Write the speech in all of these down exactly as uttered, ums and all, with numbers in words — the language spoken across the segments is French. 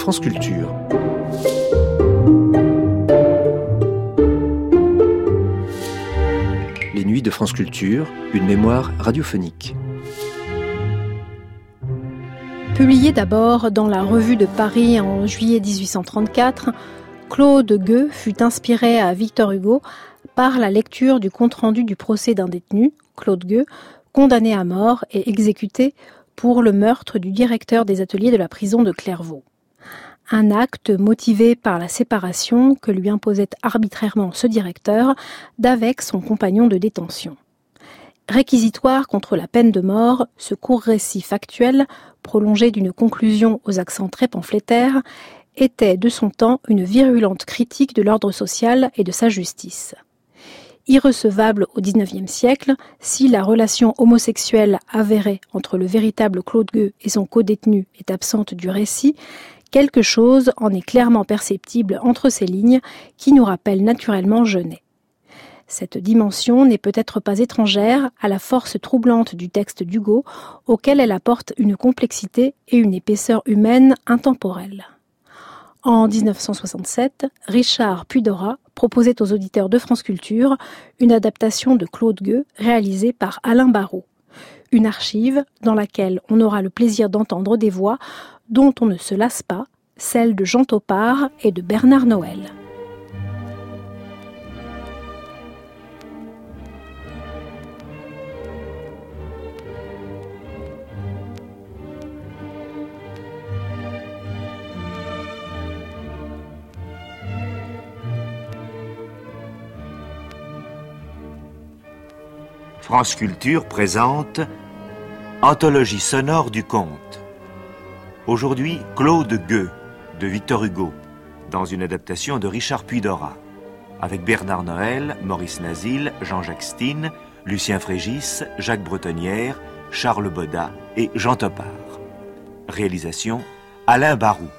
France Culture. Les nuits de France Culture, une mémoire radiophonique. Publié d'abord dans la Revue de Paris en juillet dix-huit cent trente-quatre, Claude Gueux fut inspiré à Victor Hugo par la lecture du compte-rendu du procès d'un détenu, Claude Gueux, condamné à mort et exécuté pour le meurtre du directeur des ateliers de la prison de Clairvaux. Un acte motivé par la séparation que lui imposait arbitrairement ce directeur d'avec son compagnon de détention. Réquisitoire contre la peine de mort, ce court récit factuel, prolongé d'une conclusion aux accents très pamphlétaires, était de son temps une virulente critique de l'ordre social et de sa justice. Irrecevable au dix-neuvième siècle, si la relation homosexuelle avérée entre le véritable Claude Gueux et son codétenu est absente du récit, quelque chose en est clairement perceptible entre ces lignes qui nous rappellent naturellement Genet. Cette dimension n'est peut-être pas étrangère à la force troublante du texte d'Hugo, auquel elle apporte une complexité et une épaisseur humaine intemporelles. En dix-neuf cent soixante-sept, Richard Puydorat proposait aux auditeurs de France Culture une adaptation de Claude Gueux réalisée par Alain Barrault. Une archive dans laquelle on aura le plaisir d'entendre des voix dont on ne se lasse pas, celles de Jean Topard et de Bernard Noël. France Culture présente Anthologie sonore du conte. Aujourd'hui, Claude Gueux, de Victor Hugo, dans une adaptation de Richard Puydorat, avec Bernard Noël, Maurice Nazil, Jean-Jacques Stine, Lucien Frégis, Jacques Bretonnière, Charles Bodat et Jean Topard. Réalisation, Alain Barrault.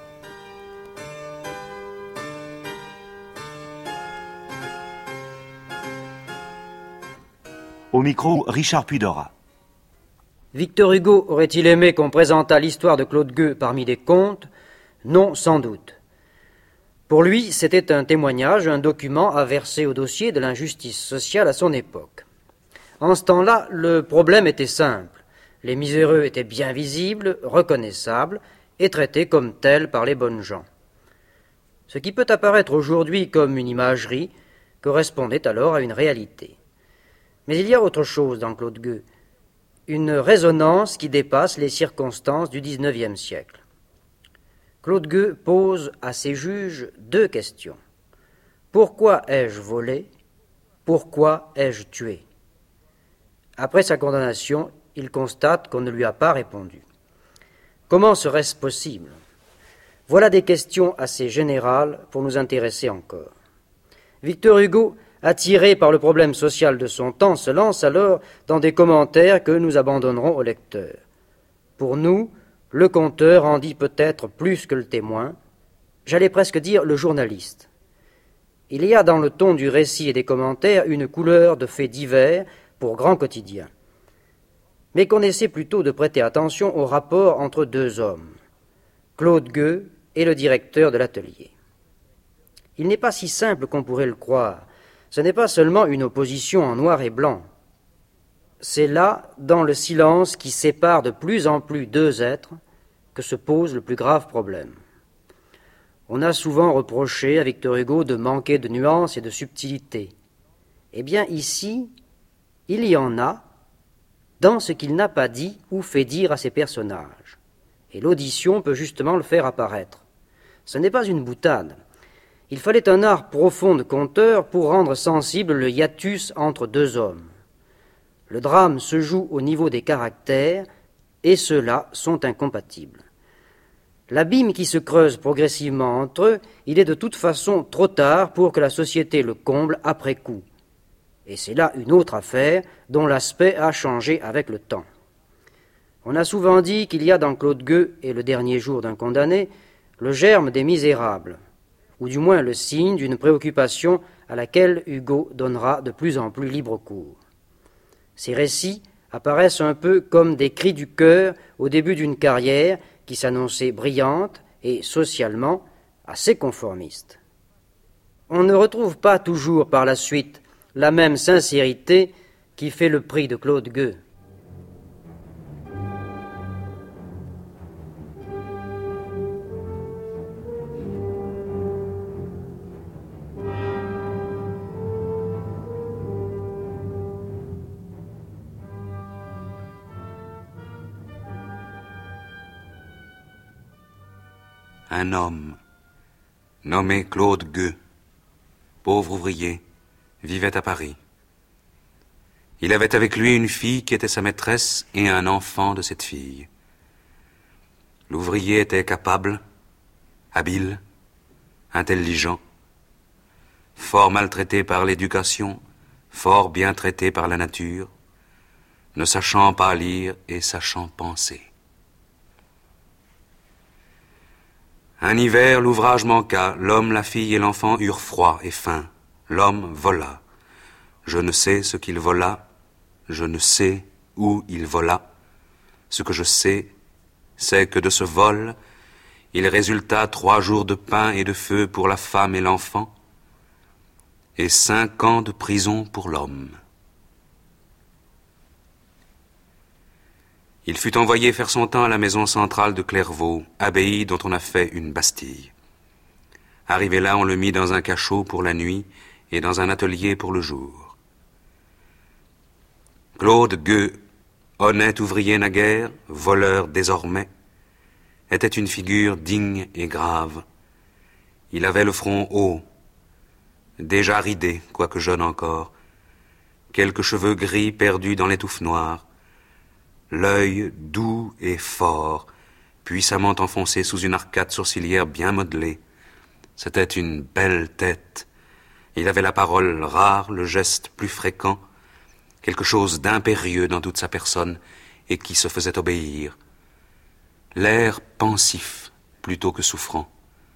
Au micro, Richard Puydorat. Victor Hugo aurait-il aimé qu'on présentât l'histoire de Claude Gueux parmi des contes ? Non, sans doute. Pour lui, c'était un témoignage, un document à verser au dossier de l'injustice sociale à son époque. En ce temps-là, le problème était simple. Les miséreux étaient bien visibles, reconnaissables et traités comme tels par les bonnes gens. Ce qui peut apparaître aujourd'hui comme une imagerie correspondait alors à une réalité. Mais il y a autre chose dans Claude Gueux, une résonance qui dépasse les circonstances du dix-neuvième siècle. Claude Gueux pose à ses juges deux questions. Pourquoi ai-je volé ? Pourquoi ai-je tué ? Après sa condamnation, il constate qu'on ne lui a pas répondu. Comment serait-ce possible ? Voilà des questions assez générales pour nous intéresser encore. Victor Hugo, attiré par le problème social de son temps, se lance alors dans des commentaires que nous abandonnerons au lecteur. Pour nous, le conteur en dit peut-être plus que le témoin, j'allais presque dire le journaliste. Il y a dans le ton du récit et des commentaires une couleur de faits divers pour grand quotidien. Mais qu'on essaie plutôt de prêter attention au rapport entre deux hommes, Claude Gueux et le directeur de l'atelier. Il n'est pas si simple qu'on pourrait le croire. Ce n'est pas seulement une opposition en noir et blanc. C'est là, dans le silence qui sépare de plus en plus deux êtres, que se pose le plus grave problème. On a souvent reproché à Victor Hugo de manquer de nuances et de subtilité. Eh bien ici, il y en a dans ce qu'il n'a pas dit ou fait dire à ses personnages. Et l'audition peut justement le faire apparaître. Ce n'est pas une boutade. Il fallait un art profond de conteur pour rendre sensible le hiatus entre deux hommes. Le drame se joue au niveau des caractères, et ceux-là sont incompatibles. L'abîme qui se creuse progressivement entre eux, il est de toute façon trop tard pour que la société le comble après coup. Et c'est là une autre affaire dont l'aspect a changé avec le temps. On a souvent dit qu'il y a dans Claude Gueux et Le dernier jour d'un condamné le germe des misérables, ou du moins le signe d'une préoccupation à laquelle Hugo donnera de plus en plus libre cours. Ces récits apparaissent un peu comme des cris du cœur au début d'une carrière qui s'annonçait brillante et socialement assez conformiste. On ne retrouve pas toujours par la suite la même sincérité qui fait le prix de Claude Gueux. Un homme, nommé Claude Gueux, pauvre ouvrier, vivait à Paris. Il avait avec lui une fille qui était sa maîtresse et un enfant de cette fille. L'ouvrier était capable, habile, intelligent, fort maltraité par l'éducation, fort bien traité par la nature, ne sachant pas lire et sachant penser. Un hiver, l'ouvrage manqua, l'homme, la fille et l'enfant eurent froid et faim. L'homme vola. Je ne sais ce qu'il vola, je ne sais où il vola. Ce que je sais, c'est que de ce vol, il résulta trois jours de pain et de feu pour la femme et l'enfant, et cinq ans de prison pour l'homme. Il fut envoyé faire son temps à la maison centrale de Clairvaux, abbaye dont on a fait une Bastille. Arrivé là, on le mit dans un cachot pour la nuit et dans un atelier pour le jour. Claude Gueux, honnête ouvrier naguère, voleur désormais, était une figure digne et grave. Il avait le front haut, déjà ridé, quoique jeune encore, quelques cheveux gris perdus dans les touffes noires, l'œil doux et fort, puissamment enfoncé sous une arcade sourcilière bien modelée. C'était une belle tête. Il avait la parole rare, le geste plus fréquent, quelque chose d'impérieux dans toute sa personne et qui se faisait obéir. L'air pensif plutôt que souffrant.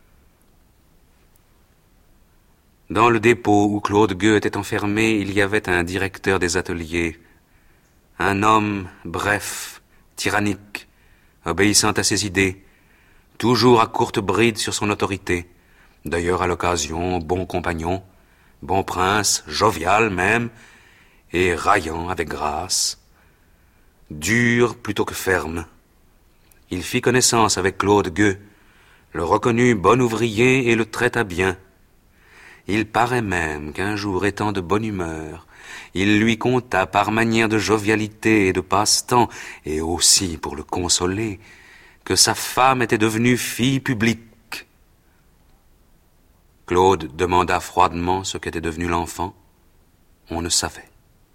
Dans le dépôt où Claude Gueux était enfermé, il y avait un directeur des ateliers, un homme bref, tyrannique, obéissant à ses idées, toujours à courte bride sur son autorité, d'ailleurs à l'occasion bon compagnon, bon prince, jovial même, et raillant avec grâce, dur plutôt que ferme. Il fit connaissance avec Claude Gueux, le reconnut bon ouvrier et le traita bien. Il paraît même qu'un jour, étant de bonne humeur, il lui conta par manière de jovialité et de passe-temps, et aussi pour le consoler, que sa femme était devenue fille publique. Claude demanda froidement ce qu'était devenu l'enfant. On ne savait.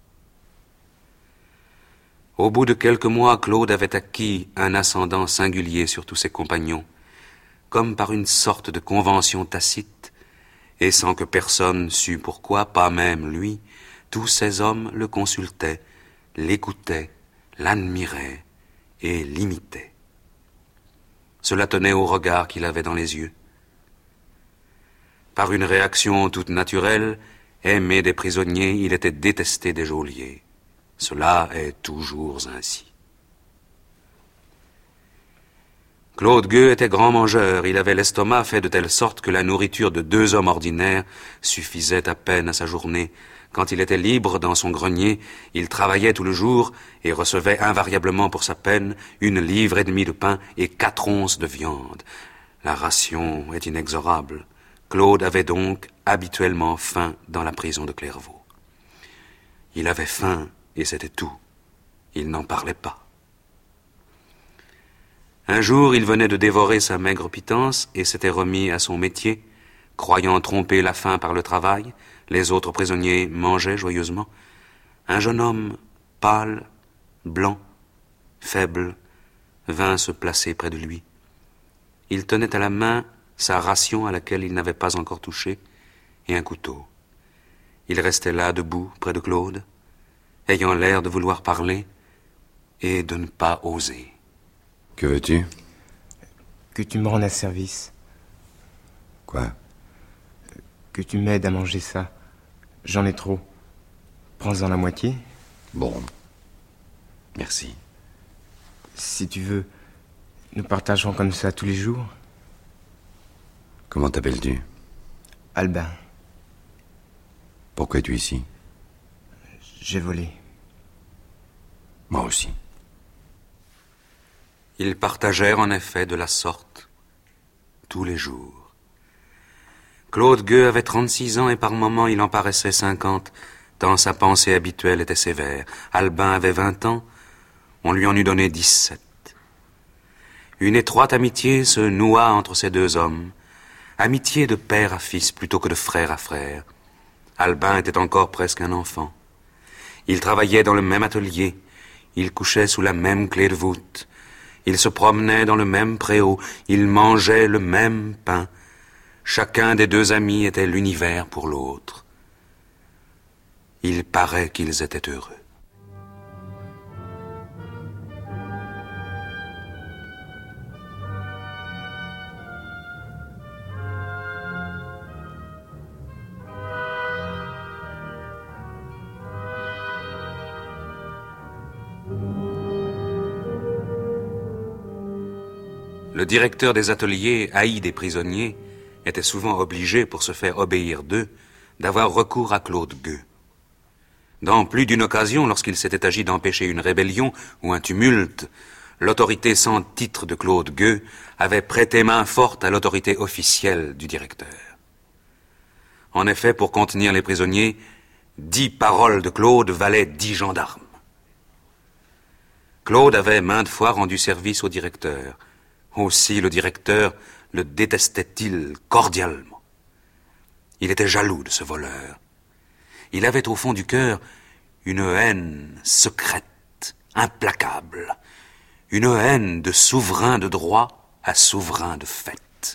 Au bout de quelques mois, Claude avait acquis un ascendant singulier sur tous ses compagnons, comme par une sorte de convention tacite, et sans que personne sût pourquoi, pas même lui, tous ces hommes le consultaient, l'écoutaient, l'admiraient et l'imitaient. Cela tenait au regard qu'il avait dans les yeux. Par une réaction toute naturelle, aimé des prisonniers, il était détesté des geôliers. Cela est toujours ainsi. Claude Gueux était grand mangeur. Il avait l'estomac fait de telle sorte que la nourriture de deux hommes ordinaires suffisait à peine à sa journée. Quand il était libre dans son grenier, il travaillait tout le jour et recevait invariablement pour sa peine une livre et demie de pain et quatre onces de viande. La ration est inexorable. Claude avait donc habituellement faim dans la prison de Clairvaux. Il avait faim et c'était tout. Il n'en parlait pas. Un jour, il venait de dévorer sa maigre pitance et s'était remis à son métier, croyant tromper la faim par le travail. Les autres prisonniers mangeaient joyeusement. Un jeune homme, pâle, blanc, faible, vint se placer près de lui. Il tenait à la main sa ration à laquelle il n'avait pas encore touché et un couteau. Il restait là, debout, près de Claude, ayant l'air de vouloir parler et de ne pas oser. Que veux-tu? Que tu me rendes un service. Quoi? Que tu m'aides à manger ça. J'en ai trop. Prends-en la moitié. Bon. Merci. Si tu veux, nous partagerons comme ça tous les jours. Comment t'appelles-tu? Albin. Pourquoi es-tu ici? J'ai volé. Moi aussi. Ils partagèrent en effet de la sorte tous les jours. Claude Gueux avait trente-six ans et par moments il en paraissait cinquante, tant sa pensée habituelle était sévère. Albin avait vingt ans, on lui en eût donné dix-sept. Une étroite amitié se noua entre ces deux hommes, amitié de père à fils plutôt que de frère à frère. Albin était encore presque un enfant. Ils travaillaient dans le même atelier, ils couchaient sous la même clé de voûte, ils se promenaient dans le même préau, ils mangeaient le même pain. Chacun des deux amis était l'univers pour l'autre. Il paraît qu'ils étaient heureux. Le directeur des ateliers, haï des prisonniers, était souvent obligé, pour se faire obéir d'eux, d'avoir recours à Claude Gueux. Dans plus d'une occasion, lorsqu'il s'était agi d'empêcher une rébellion ou un tumulte, l'autorité sans titre de Claude Gueux avait prêté main forte à l'autorité officielle du directeur. En effet, pour contenir les prisonniers, dix paroles de Claude valaient dix gendarmes. Claude avait maintes fois rendu service au directeur. Aussi le directeur le détestait-il cordialement. Il était jaloux de ce voleur. Il avait au fond du cœur une haine secrète, implacable, une haine de souverain de droit à souverain de fait.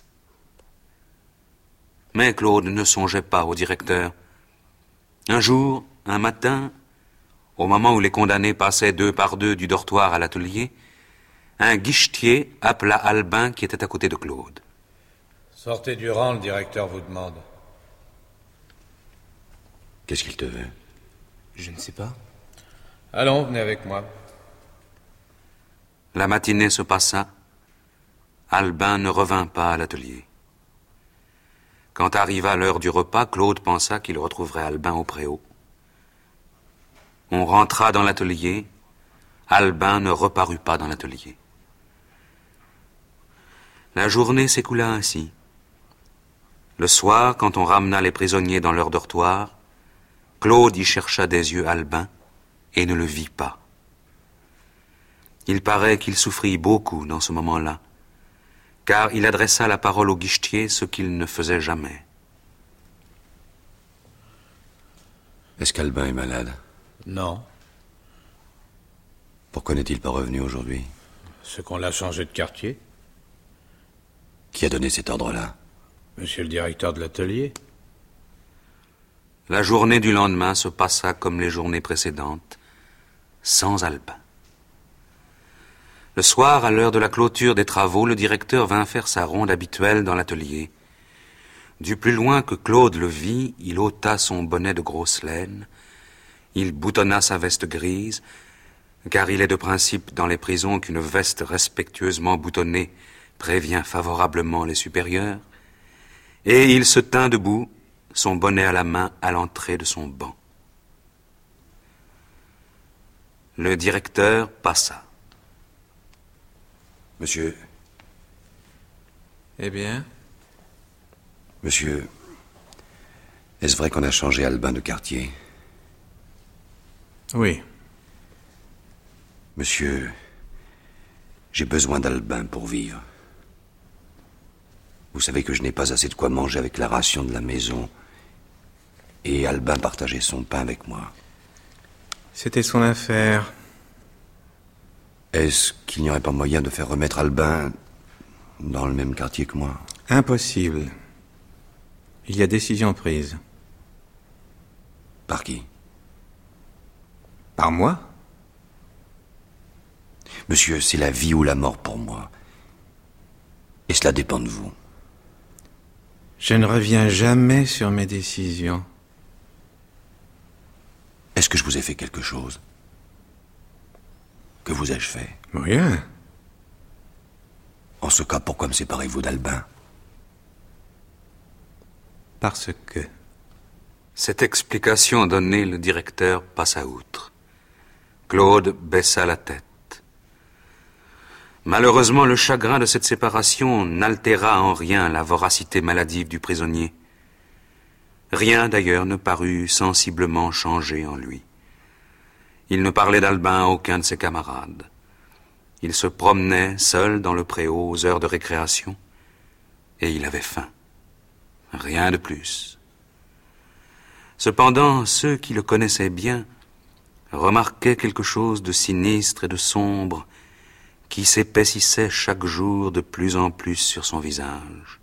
Mais Claude ne songeait pas au directeur. Un jour, un matin, au moment où les condamnés passaient deux par deux du dortoir à l'atelier, un guichetier appela Albin qui était à côté de Claude. Sortez du rang, le directeur vous demande. Qu'est-ce qu'il te veut? Je ne sais pas. Allons, venez avec moi. La matinée se passa. Albin ne revint pas à l'atelier. Quand arriva l'heure du repas, Claude pensa qu'il retrouverait Albin au préau. On rentra dans l'atelier. Albin ne reparut pas dans l'atelier. La journée s'écoula ainsi. Le soir, quand on ramena les prisonniers dans leur dortoir, Claude y chercha des yeux Albin et ne le vit pas. Il paraît qu'il souffrit beaucoup dans ce moment-là, car il adressa la parole au guichetier, ce qu'il ne faisait jamais. Est-ce qu'Albin est malade? Non. Pourquoi n'est-il pas revenu aujourd'hui? C'est qu'on l'a changé de quartier. Qui a donné cet ordre-là? Monsieur le directeur de l'atelier. La journée du lendemain se passa comme les journées précédentes, sans Albin. Le soir, à l'heure de la clôture des travaux, le directeur vint faire sa ronde habituelle dans l'atelier. Du plus loin que Claude le vit, il ôta son bonnet de grosse laine, il boutonna sa veste grise, car il est de principe dans les prisons qu'une veste respectueusement boutonnée prévient favorablement les supérieurs, et il se tint debout, son bonnet à la main, à l'entrée de son banc. Le directeur passa. Monsieur... Eh bien? Monsieur... Est-ce vrai qu'on a changé Albin de quartier? Oui. Monsieur... J'ai besoin d'Albin pour vivre. Vous savez que je n'ai pas assez de quoi manger avec la ration de la maison. Et Albin partageait son pain avec moi. C'était son affaire. Est-ce qu'il n'y aurait pas moyen de faire remettre Albin dans le même quartier que moi? Impossible. Il y a décision prise. Par qui? Par moi? Monsieur, c'est la vie ou la mort pour moi. Et cela dépend de vous. Je ne reviens jamais sur mes décisions. Est-ce que je vous ai fait quelque chose? Que vous ai-je fait? Rien. En ce cas, pourquoi me séparez-vous d'Albin? parce que... Cette explication donnée, le directeur passa outre. Claude baissa la tête. Malheureusement, le chagrin de cette séparation n'altéra en rien la voracité maladive du prisonnier. Rien d'ailleurs ne parut sensiblement changé en lui. Il ne parlait d'Albin à aucun de ses camarades. Il se promenait seul dans le préau aux heures de récréation, et il avait faim. Rien de plus. Cependant, ceux qui le connaissaient bien remarquaient quelque chose de sinistre et de sombre qui s'épaississait chaque jour de plus en plus sur son visage.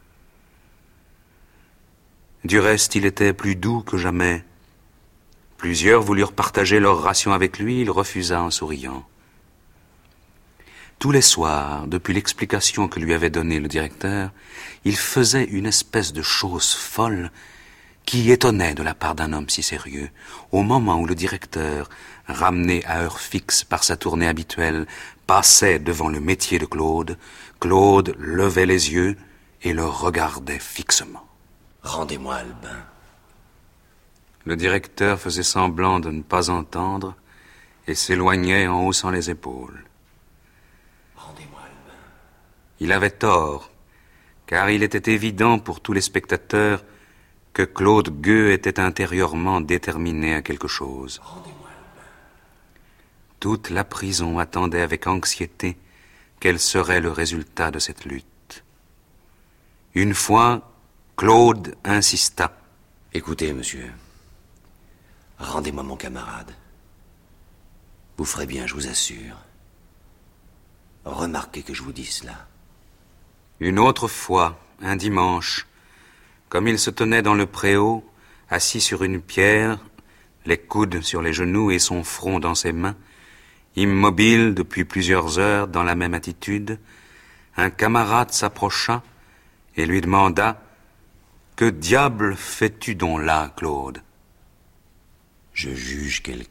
Du reste, il était plus doux que jamais. Plusieurs voulurent partager leur ration avec lui, il refusa en souriant. Tous les soirs, depuis l'explication que lui avait donnée le directeur, il faisait une espèce de chose folle qui étonnait de la part d'un homme si sérieux. Au moment où le directeur, ramené à heure fixe par sa tournée habituelle, passait devant le métier de Claude, Claude levait les yeux et le regardait fixement. « Rendez-moi Albin. » Le directeur faisait semblant de ne pas entendre et s'éloignait en haussant les épaules. Rendez-moi Albin. Il avait tort, car il était évident pour tous les spectateurs que Claude Gueux était intérieurement déterminé à quelque chose. Rendez-moi Albin. Toute la prison attendait avec anxiété quel serait le résultat de cette lutte. Une fois, Claude insista. « Écoutez, monsieur, rendez-moi mon camarade. Vous ferez bien, je vous assure. Remarquez que je vous dis cela. » Une autre fois, un dimanche, comme il se tenait dans le préau, assis sur une pierre, les coudes sur les genoux et son front dans ses mains, immobile depuis plusieurs heures dans la même attitude, un camarade s'approcha et lui demanda « Que diable fais-tu donc là, Claude ?» « Je juge quelqu'un. »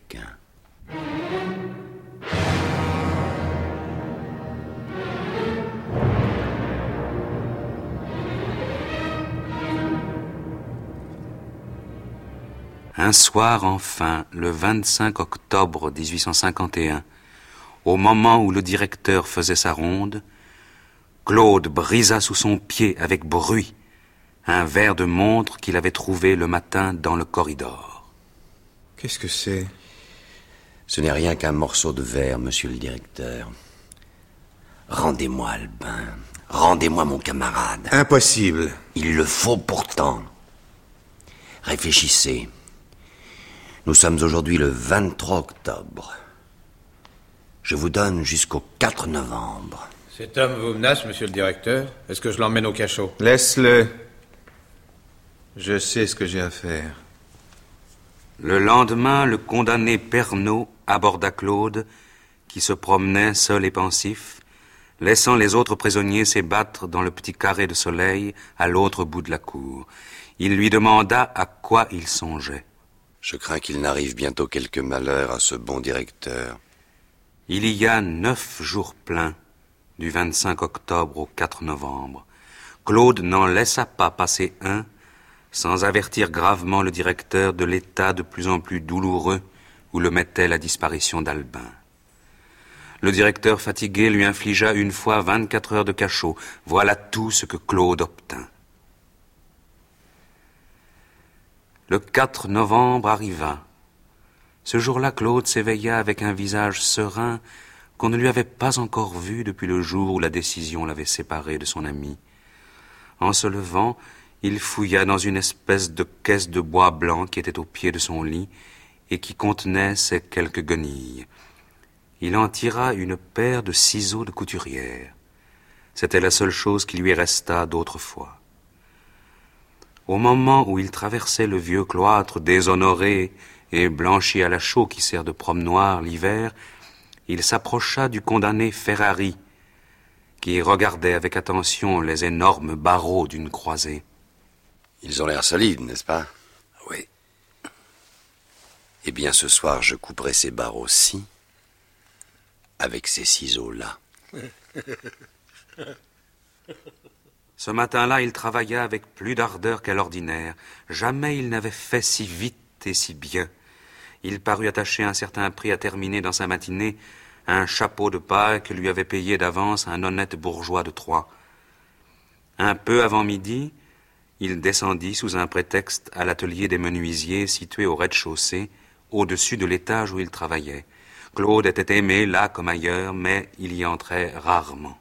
Un soir enfin, le vingt-cinq octobre mille huit cent cinquante et un, au moment où le directeur faisait sa ronde, Claude brisa sous son pied avec bruit un verre de montre qu'il avait trouvé le matin dans le corridor. Qu'est-ce que c'est? Ce n'est rien qu'un morceau de verre, monsieur le directeur. Rendez-moi Albin. Rendez-moi mon camarade. Impossible. Il le faut pourtant. Réfléchissez. Nous sommes aujourd'hui le vingt-trois octobre. Je vous donne jusqu'au quatre novembre. Cet homme vous menace, monsieur le directeur? Est-ce que je l'emmène au cachot? Laisse-le. Je sais ce que j'ai à faire. Le lendemain, le condamné Pernot aborda Claude, qui se promenait seul et pensif, laissant les autres prisonniers s'ébattre dans le petit carré de soleil à l'autre bout de la cour. Il lui demanda à quoi il songeait. Je crains qu'il n'arrive bientôt quelque malheur à ce bon directeur. Il y a neuf jours pleins, du vingt-cinq octobre au quatre novembre. Claude n'en laissa pas passer un sans avertir gravement le directeur de l'état de plus en plus douloureux où le mettait la disparition d'Albin. Le directeur fatigué lui infligea une fois vingt-quatre heures de cachot. Voilà tout ce que Claude obtint. Le quatre novembre arriva. Ce jour-là, Claude s'éveilla avec un visage serein qu'on ne lui avait pas encore vu depuis le jour où la décision l'avait séparé de son ami. En se levant, il fouilla dans une espèce de caisse de bois blanc qui était au pied de son lit et qui contenait ses quelques guenilles. Il en tira une paire de ciseaux de couturière. C'était la seule chose qui lui restât d'autrefois. Au moment où il traversait le vieux cloître déshonoré et blanchi à la chaux qui sert de promenoir l'hiver, il s'approcha du condamné Ferrari, qui regardait avec attention les énormes barreaux d'une croisée. Ils ont l'air solides, n'est-ce pas? Oui. Eh bien, ce soir, je couperai ces barreaux-ci avec ces ciseaux-là. Ce matin-là, il travailla avec plus d'ardeur qu'à l'ordinaire. Jamais il n'avait fait si vite et si bien. Il parut attacher un certain prix à terminer dans sa matinée un chapeau de paille que lui avait payé d'avance un honnête bourgeois de Troyes. Un peu avant midi, il descendit sous un prétexte à l'atelier des menuisiers situé au rez-de-chaussée, au-dessus de l'étage où il travaillait. Claude était aimé là comme ailleurs, mais il y entrait rarement.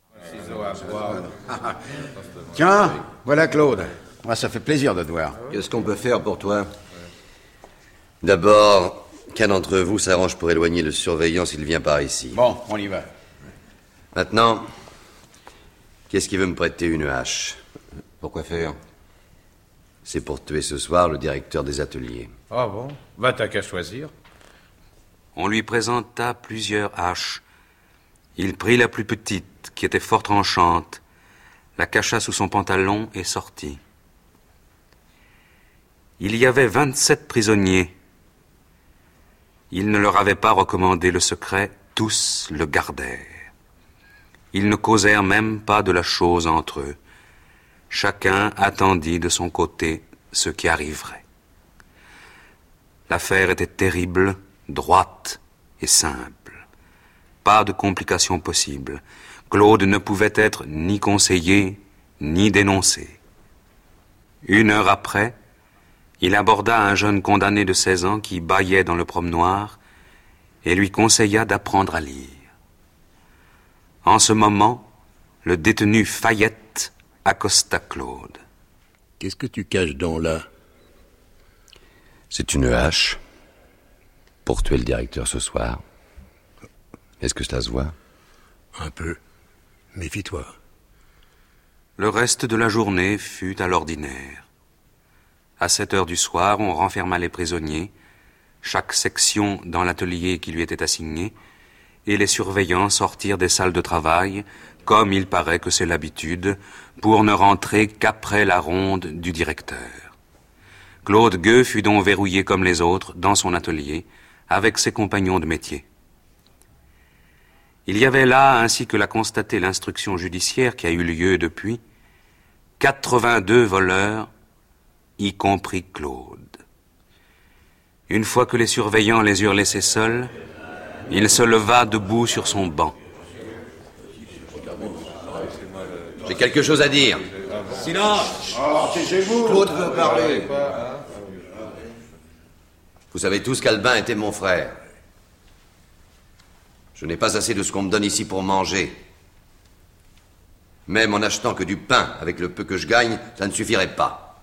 Tiens, voilà Claude. Moi, ça fait plaisir de te voir. Qu'est-ce qu'on peut faire pour toi? D'abord, qu'un d'entre vous s'arrange pour éloigner le surveillant s'il vient par ici. Bon, on y va. Maintenant, qu'est-ce qui veut me prêter une hache? Pourquoi faire? C'est pour tuer ce soir le directeur des ateliers. Ah bon? Va t'as qu'à choisir. On lui présenta plusieurs haches. Il prit la plus petite, qui était fort tranchante, la cacha sous son pantalon et sortit. Il y avait vingt-sept prisonniers. Il ne leur avait pas recommandé le secret, tous le gardèrent. Ils ne causèrent même pas de la chose entre eux. Chacun attendit de son côté ce qui arriverait. L'affaire était terrible, droite et simple. Pas de complications possibles. Claude ne pouvait être ni conseillé, ni dénoncé. Une heure après, il aborda un jeune condamné de seize ans qui bâillait dans le promenoir et lui conseilla d'apprendre à lire. En ce moment, le détenu Fayette accosta Claude. Qu'est-ce que tu caches donc là? C'est une hache pour tuer le directeur ce soir. Est-ce que cela se voit? Un peu. Méfie-toi. Le reste de la journée fut à l'ordinaire. À sept heures du soir, on renferma les prisonniers, chaque section dans l'atelier qui lui était assigné, et les surveillants sortirent des salles de travail, comme il paraît que c'est l'habitude, pour ne rentrer qu'après la ronde du directeur. Claude Gueux fut donc verrouillé comme les autres dans son atelier, avec ses compagnons de métier. Il y avait là, ainsi que l'a constaté l'instruction judiciaire qui a eu lieu depuis, quatre-vingt-deux voleurs, y compris Claude. Une fois que les surveillants les eurent laissés seuls, il se leva debout sur son banc. J'ai quelque chose à dire. Silence! Oh, taisez-vous! Claude veut parler. Vous savez tous qu'Albin était mon frère. Je n'ai pas assez de ce qu'on me donne ici pour manger. Même en achetant que du pain avec le peu que je gagne, ça ne suffirait pas.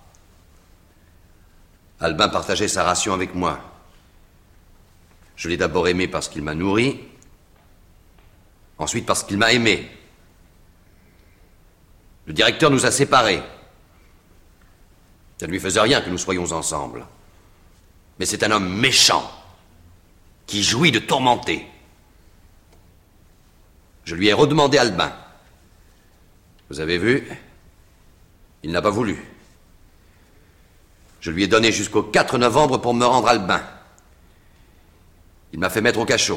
Albin partageait sa ration avec moi. Je l'ai d'abord aimé parce qu'il m'a nourri, ensuite parce qu'il m'a aimé. Le directeur nous a séparés. Ça ne lui faisait rien que nous soyons ensemble. Mais c'est un homme méchant, qui jouit de tourmenter. Je lui ai redemandé Albin. Vous avez vu? Il n'a pas voulu. Je lui ai donné jusqu'au quatre novembre pour me rendre Albin. Il m'a fait mettre au cachot.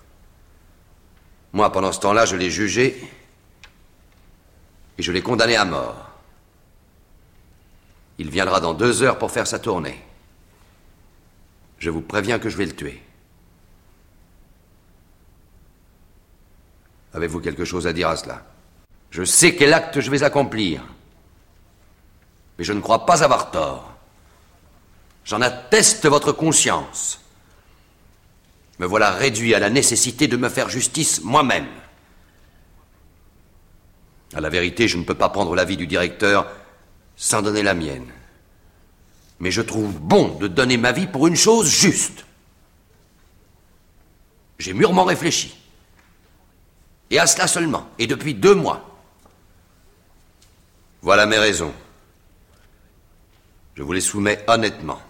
Moi, pendant ce temps-là, je l'ai jugé et je l'ai condamné à mort. Il viendra dans deux heures pour faire sa tournée. Je vous préviens que je vais le tuer. Avez-vous quelque chose à dire à cela? Je sais quel acte je vais accomplir, mais je ne crois pas avoir tort. J'en atteste votre conscience. Me voilà réduit à la nécessité de me faire justice moi-même. À la vérité, je ne peux pas prendre l'avis du directeur sans donner la mienne. Mais je trouve bon de donner ma vie pour une chose juste. J'ai mûrement réfléchi. Et à cela seulement, et depuis deux mois. Voilà mes raisons. Je vous les soumets honnêtement.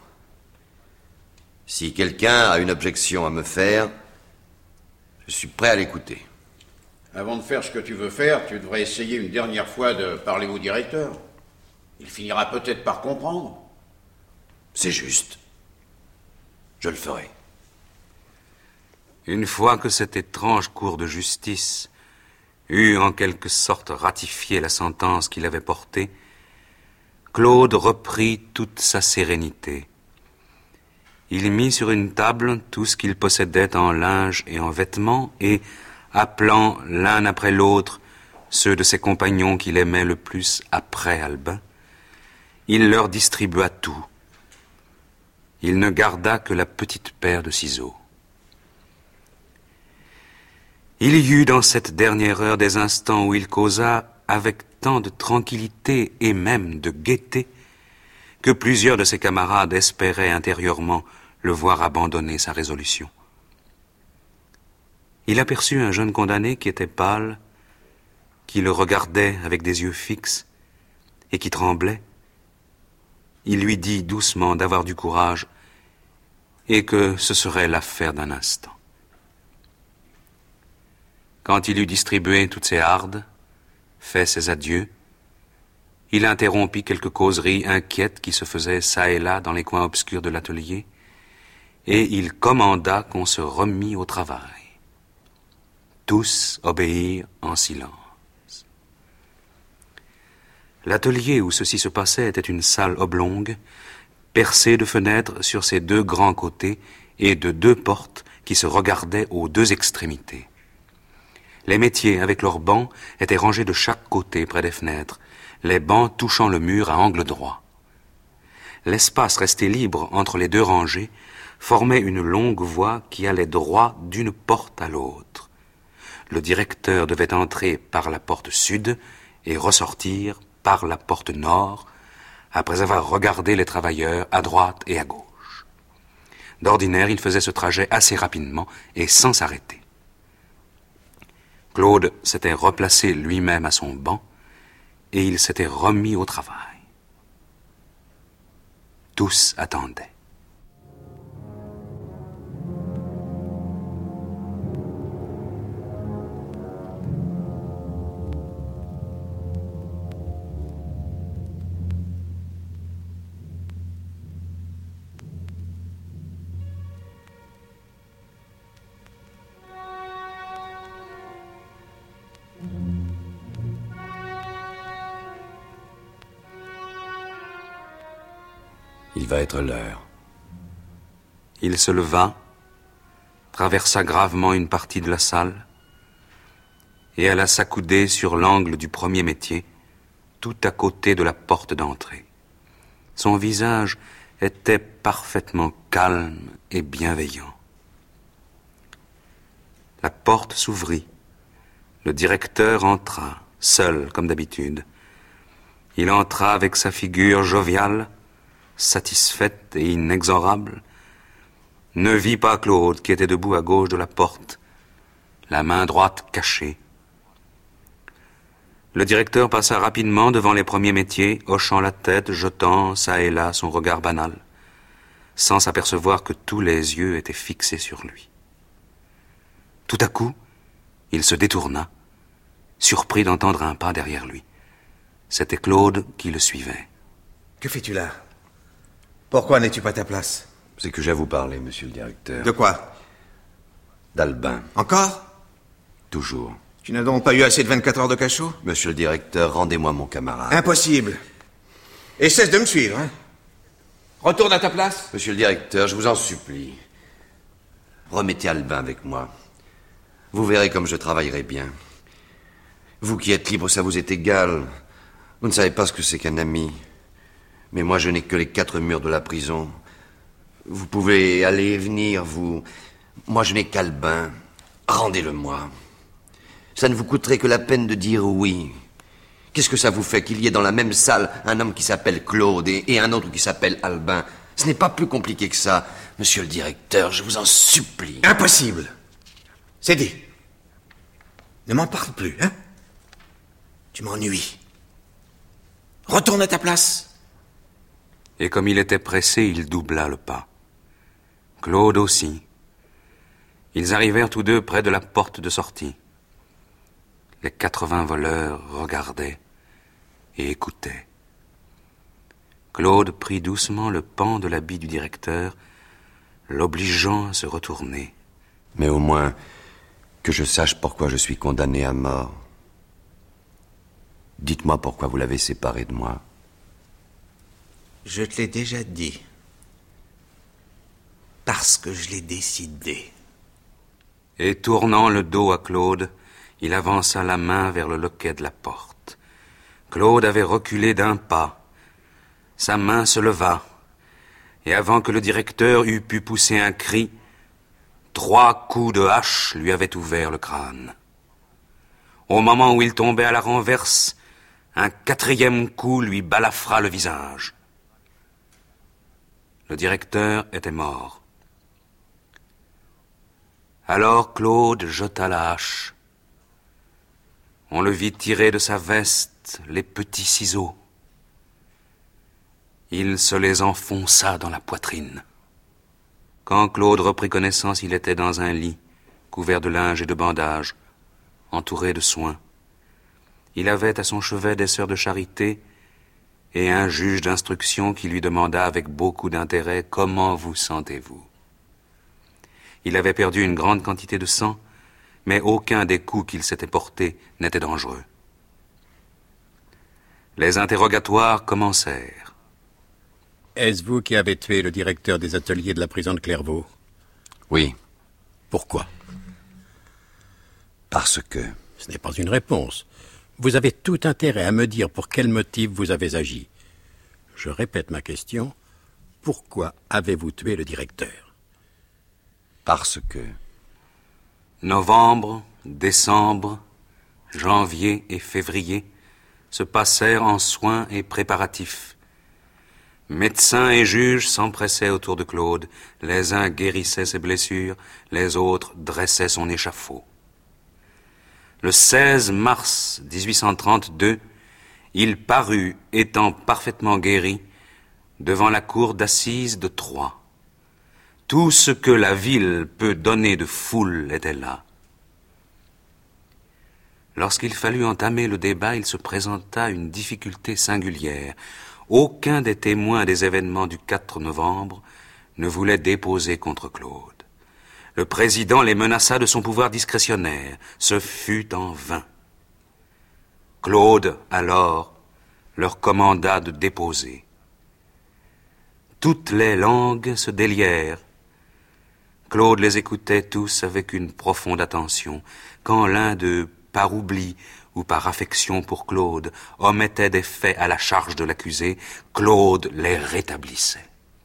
Si quelqu'un a une objection à me faire, je suis prêt à l'écouter. Avant de faire ce que tu veux faire, tu devrais essayer une dernière fois de parler au directeur. Il finira peut-être par comprendre. C'est juste. Je le ferai. Une fois que cette étrange cour de justice eut en quelque sorte ratifié la sentence qu'il avait portée, Claude reprit toute sa sérénité. Il mit sur une table tout ce qu'il possédait en linge et en vêtements et, appelant l'un après l'autre ceux de ses compagnons qu'il aimait le plus après Albin, il leur distribua tout. Il ne garda que la petite paire de ciseaux. Il y eut dans cette dernière heure des instants où il causa avec tant de tranquillité et même de gaieté que plusieurs de ses camarades espéraient intérieurement le voir abandonner sa résolution. Il aperçut un jeune condamné qui était pâle, qui le regardait avec des yeux fixes et qui tremblait. Il lui dit doucement d'avoir du courage et que ce serait l'affaire d'un instant. Quand il eut distribué toutes ses hardes, fait ses adieux, il interrompit quelques causeries inquiètes qui se faisaient çà et là dans les coins obscurs de l'atelier, et il commanda qu'on se remît au travail. Tous obéirent en silence. L'atelier où ceci se passait était une salle oblongue, percée de fenêtres sur ses deux grands côtés et de deux portes qui se regardaient aux deux extrémités. Les métiers, avec leurs bancs, étaient rangés de chaque côté près des fenêtres, les bancs touchant le mur à angle droit. L'espace resté libre entre les deux rangées formait une longue voie qui allait droit d'une porte à l'autre. Le directeur devait entrer par la porte sud et ressortir par la porte nord, après avoir regardé les travailleurs à droite et à gauche. D'ordinaire, il faisait ce trajet assez rapidement et sans s'arrêter. Claude s'était replacé lui-même à son banc et il s'était remis au travail. Tous attendaient. Il va être l'heure. Il se leva, traversa gravement une partie de la salle et alla s'accouder sur l'angle du premier métier, tout à côté de la porte d'entrée. Son visage était parfaitement calme et bienveillant. La porte s'ouvrit. Le directeur entra, seul comme d'habitude. Il entra avec sa figure joviale, satisfaite et inexorable, ne vit pas Claude qui était debout à gauche de la porte, la main droite cachée. Le directeur passa rapidement devant les premiers métiers, hochant la tête, jetant çà et là son regard banal, sans s'apercevoir que tous les yeux étaient fixés sur lui. Tout à coup, il se détourna, surpris d'entendre un pas derrière lui. C'était Claude qui le suivait. Que fais-tu là ? Pourquoi n'es-tu pas à ta place ? C'est que j'ai à vous parler, monsieur le directeur. De quoi ? D'Albin. Encore ? Toujours. Tu n'as donc pas eu assez de vingt-quatre heures de cachot ? Monsieur le directeur, rendez-moi mon camarade. Impossible. Et cesse de me suivre, hein ? Retourne à ta place. Monsieur le directeur, je vous en supplie. Remettez Albin avec moi. Vous verrez comme je travaillerai bien. Vous qui êtes libre, ça vous est égal. Vous ne savez pas ce que c'est qu'un ami. Mais moi, je n'ai que les quatre murs de la prison. Vous pouvez aller et venir, vous... Moi, je n'ai qu'Albin. Rendez-le-moi. Ça ne vous coûterait que la peine de dire oui. Qu'est-ce que ça vous fait qu'il y ait dans la même salle un homme qui s'appelle Claude et, et un autre qui s'appelle Albin ? Ce n'est pas plus compliqué que ça. Monsieur le directeur, je vous en supplie. Impossible. C'est dit. Ne m'en parle plus, hein ? Tu m'ennuies. Retourne à ta place. Et comme il était pressé, il doubla le pas. Claude aussi. Ils arrivèrent tous deux près de la porte de sortie. Les quatre-vingts voleurs regardaient et écoutaient. Claude prit doucement le pan de l'habit du directeur, l'obligeant à se retourner. Mais au moins, que je sache pourquoi je suis condamné à mort. Dites-moi pourquoi vous l'avez séparé de moi. Je te l'ai déjà dit. Parce que je l'ai décidé. Et tournant le dos à Claude, il avança la main vers le loquet de la porte. Claude avait reculé d'un pas. Sa main se leva, et avant que le directeur eût pu pousser un cri, trois coups de hache lui avaient ouvert le crâne. Au moment où il tombait à la renverse, un quatrième coup lui balafra le visage. Le directeur était mort. Alors Claude jeta la hache. On le vit tirer de sa veste les petits ciseaux. Il se les enfonça dans la poitrine. Quand Claude reprit connaissance, il était dans un lit, couvert de linge et de bandages, entouré de soins. Il avait à son chevet des sœurs de charité et un juge d'instruction qui lui demanda avec beaucoup d'intérêt « Comment vous sentez-vous » Il avait perdu une grande quantité de sang, mais aucun des coups qu'il s'était portés n'était dangereux. Les interrogatoires commencèrent. Est-ce vous qui avez tué le directeur des ateliers de la prison de Clairvaux? Oui. Pourquoi? Parce que... Ce n'est pas une réponse. Vous avez tout intérêt à me dire pour quel motif vous avez agi. Je répète ma question. Pourquoi avez-vous tué le directeur? Parce que... Novembre, décembre, janvier et février se passèrent en soins et préparatifs. Médecins et juges s'empressaient autour de Claude. Les uns guérissaient ses blessures, les autres dressaient son échafaud. Le seize mars dix-huit cent trente-deux, il parut, étant parfaitement guéri, devant la cour d'assises de Troyes. Tout ce que la ville peut donner de foule était là. Lorsqu'il fallut entamer le débat, il se présenta une difficulté singulière. Aucun des témoins des événements du quatre novembre ne voulait déposer contre Claude. Le président les menaça de son pouvoir discrétionnaire. Ce fut en vain. Claude, alors, leur commanda de déposer. Toutes les langues se délièrent. Claude les écoutait tous avec une profonde attention. Quand l'un d'eux, par oubli ou par affection pour Claude, omettait des faits à la charge de l'accusé, Claude les rétablissait.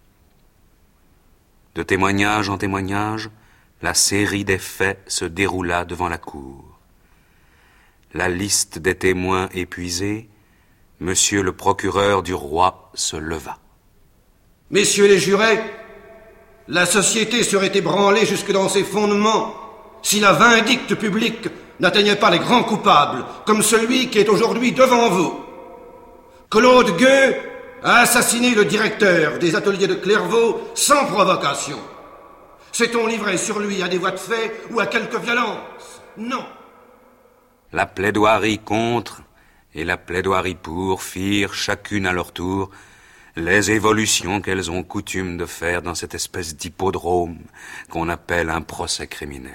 De témoignage en témoignage, la série des faits se déroula devant la cour. La liste des témoins épuisée, monsieur le procureur du roi se leva. Messieurs les jurés, la société serait ébranlée jusque dans ses fondements si la vindicte publique n'atteignait pas les grands coupables, comme celui qui est aujourd'hui devant vous. Claude Gueux a assassiné le directeur des ateliers de Clairvaux sans provocation. S'est-on livré sur lui à des voies de fait ou à quelque violence? Non. La plaidoirie contre et la plaidoirie pour firent, chacune à leur tour, les évolutions qu'elles ont coutume de faire dans cette espèce d'hippodrome qu'on appelle un procès criminel.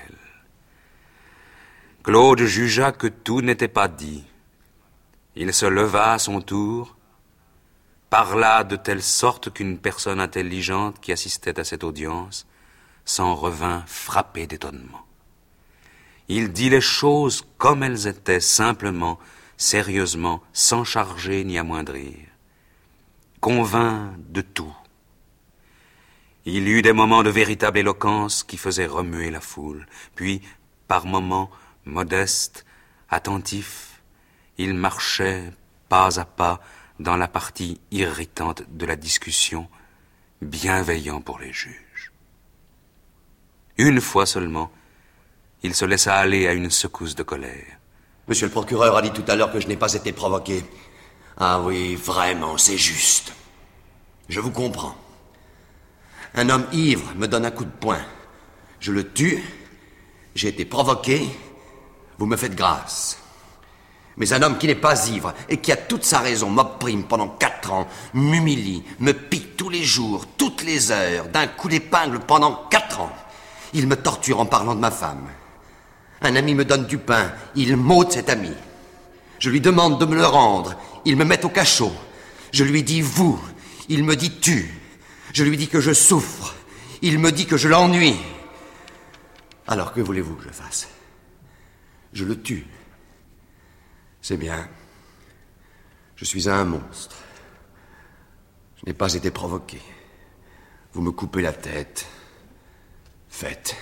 Claude jugea que tout n'était pas dit. Il se leva à son tour, parla de telle sorte qu'une personne intelligente qui assistait à cette audience s'en revint frappé d'étonnement. Il dit les choses comme elles étaient, simplement, sérieusement, sans charger ni amoindrir. Convainc de tout. Il eut des moments de véritable éloquence qui faisaient remuer la foule. Puis, par moments, modeste, attentif, il marchait pas à pas dans la partie irritante de la discussion, bienveillant pour les juges. Une fois seulement, il se laissa aller à une secousse de colère. Monsieur le procureur a dit tout à l'heure que je n'ai pas été provoqué. Ah oui, vraiment, c'est juste. Je vous comprends. Un homme ivre me donne un coup de poing. Je le tue. J'ai été provoqué. Vous me faites grâce. Mais un homme qui n'est pas ivre et qui a toute sa raison m'opprime pendant quatre ans, m'humilie, me pique tous les jours, toutes les heures, d'un coup d'épingle pendant quatre ans. Il me torture en parlant de ma femme. Un ami me donne du pain, il m'ôte cet ami. Je lui demande de me le rendre. Il me met au cachot. Je lui dis vous. Il me dit tu. Je lui dis que je souffre. Il me dit que je l'ennuie. Alors que voulez-vous que je fasse? Je le tue. C'est bien. Je suis un monstre. Je n'ai pas été provoqué. Vous me coupez la tête. Faites.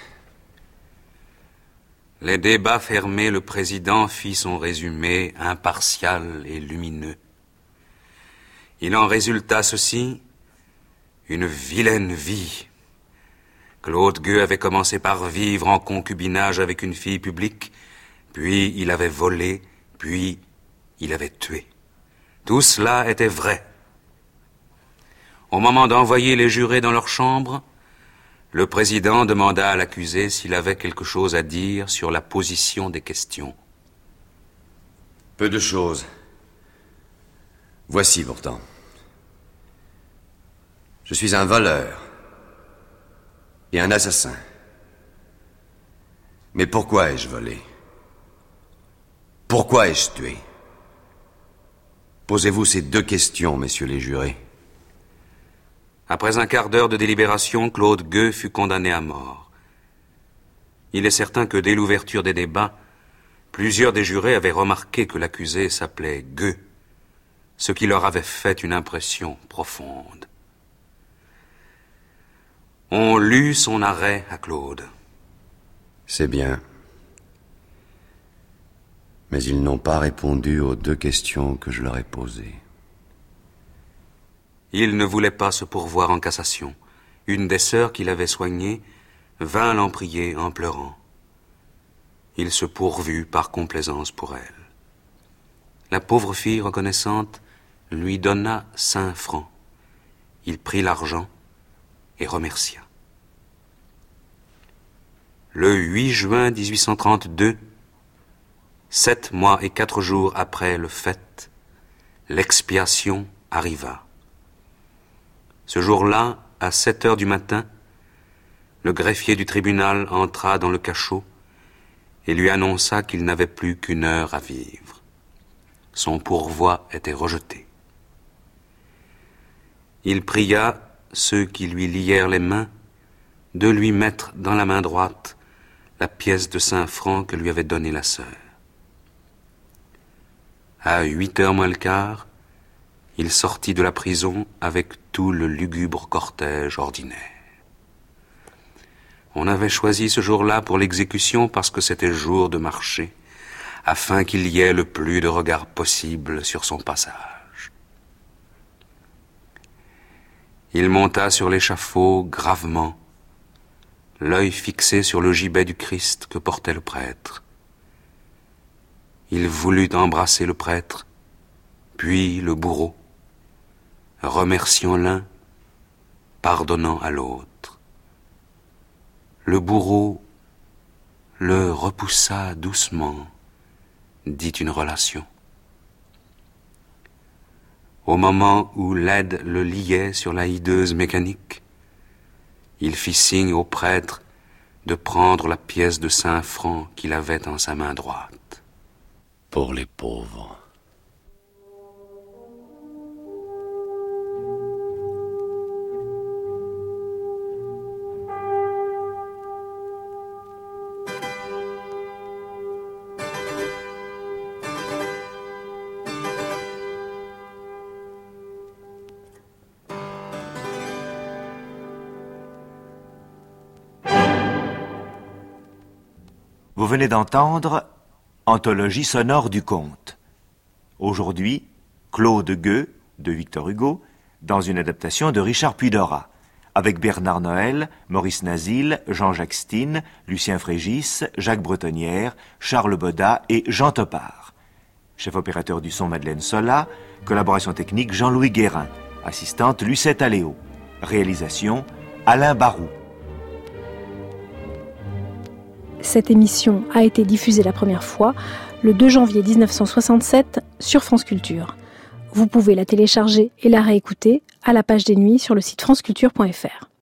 Les débats fermés, le président fit son résumé impartial et lumineux. Il en résulta ceci: une vilaine vie. Claude Gueux avait commencé par vivre en concubinage avec une fille publique, puis il avait volé, puis il avait tué. Tout cela était vrai. Au moment d'envoyer les jurés dans leur chambre, le président demanda à l'accusé s'il avait quelque chose à dire sur la position des questions. Peu de choses. Voici pourtant. Je suis un voleur et un assassin. Mais pourquoi ai-je volé? Pourquoi ai-je tué? Posez-vous ces deux questions, messieurs les jurés. Après un quart d'heure de délibération, Claude Gueux fut condamné à mort. Il est certain que dès l'ouverture des débats, plusieurs des jurés avaient remarqué que l'accusé s'appelait Gueux, ce qui leur avait fait une impression profonde. On lut son arrêt à Claude. C'est bien. Mais ils n'ont pas répondu aux deux questions que je leur ai posées. Il ne voulait pas se pourvoir en cassation. Une des sœurs qu'il avait soignées vint l'en prier en pleurant. Il se pourvut par complaisance pour elle. La pauvre fille reconnaissante lui donna cinq francs. Il prit l'argent et remercia. Le huit juin mille huit cent trente-deux, sept mois et quatre jours après le fait, l'expiation arriva. Ce jour-là, à sept heures du matin, le greffier du tribunal entra dans le cachot et lui annonça qu'il n'avait plus qu'une heure à vivre. Son pourvoi était rejeté. Il pria ceux qui lui lièrent les mains de lui mettre dans la main droite la pièce de cinq francs que lui avait donnée la sœur. À huit heures moins le quart, il sortit de la prison avec tout le lugubre cortège ordinaire. On avait choisi ce jour-là pour l'exécution parce que c'était jour de marché, afin qu'il y ait le plus de regards possible sur son passage. Il monta sur l'échafaud gravement, l'œil fixé sur le gibet du Christ que portait le prêtre. Il voulut embrasser le prêtre, puis le bourreau, remerciant l'un, pardonnant à l'autre. Le bourreau le repoussa doucement, dit une relation. Au moment où l'aide le liait sur la hideuse mécanique, il fit signe au prêtre de prendre la pièce de cinq francs qu'il avait en sa main droite. Pour les pauvres. Vous venez d'entendre Anthologie sonore du conte. Aujourd'hui, Claude Gueux, de Victor Hugo, dans une adaptation de Richard Puydora, avec Bernard Noël, Maurice Nazil, Jean-Jacques Steen, Lucien Frégis, Jacques Bretonnière, Charles Bodat et Jean Topard. Chef opérateur du son Madeleine Sola, collaboration technique Jean-Louis Guérin, assistante Lucette Aléo, réalisation Alain Barou. Cette émission a été diffusée la première fois le deux janvier dix-neuf cent soixante-sept sur France Culture. Vous pouvez la télécharger et la réécouter à la page des nuits sur le site franceculture point f r.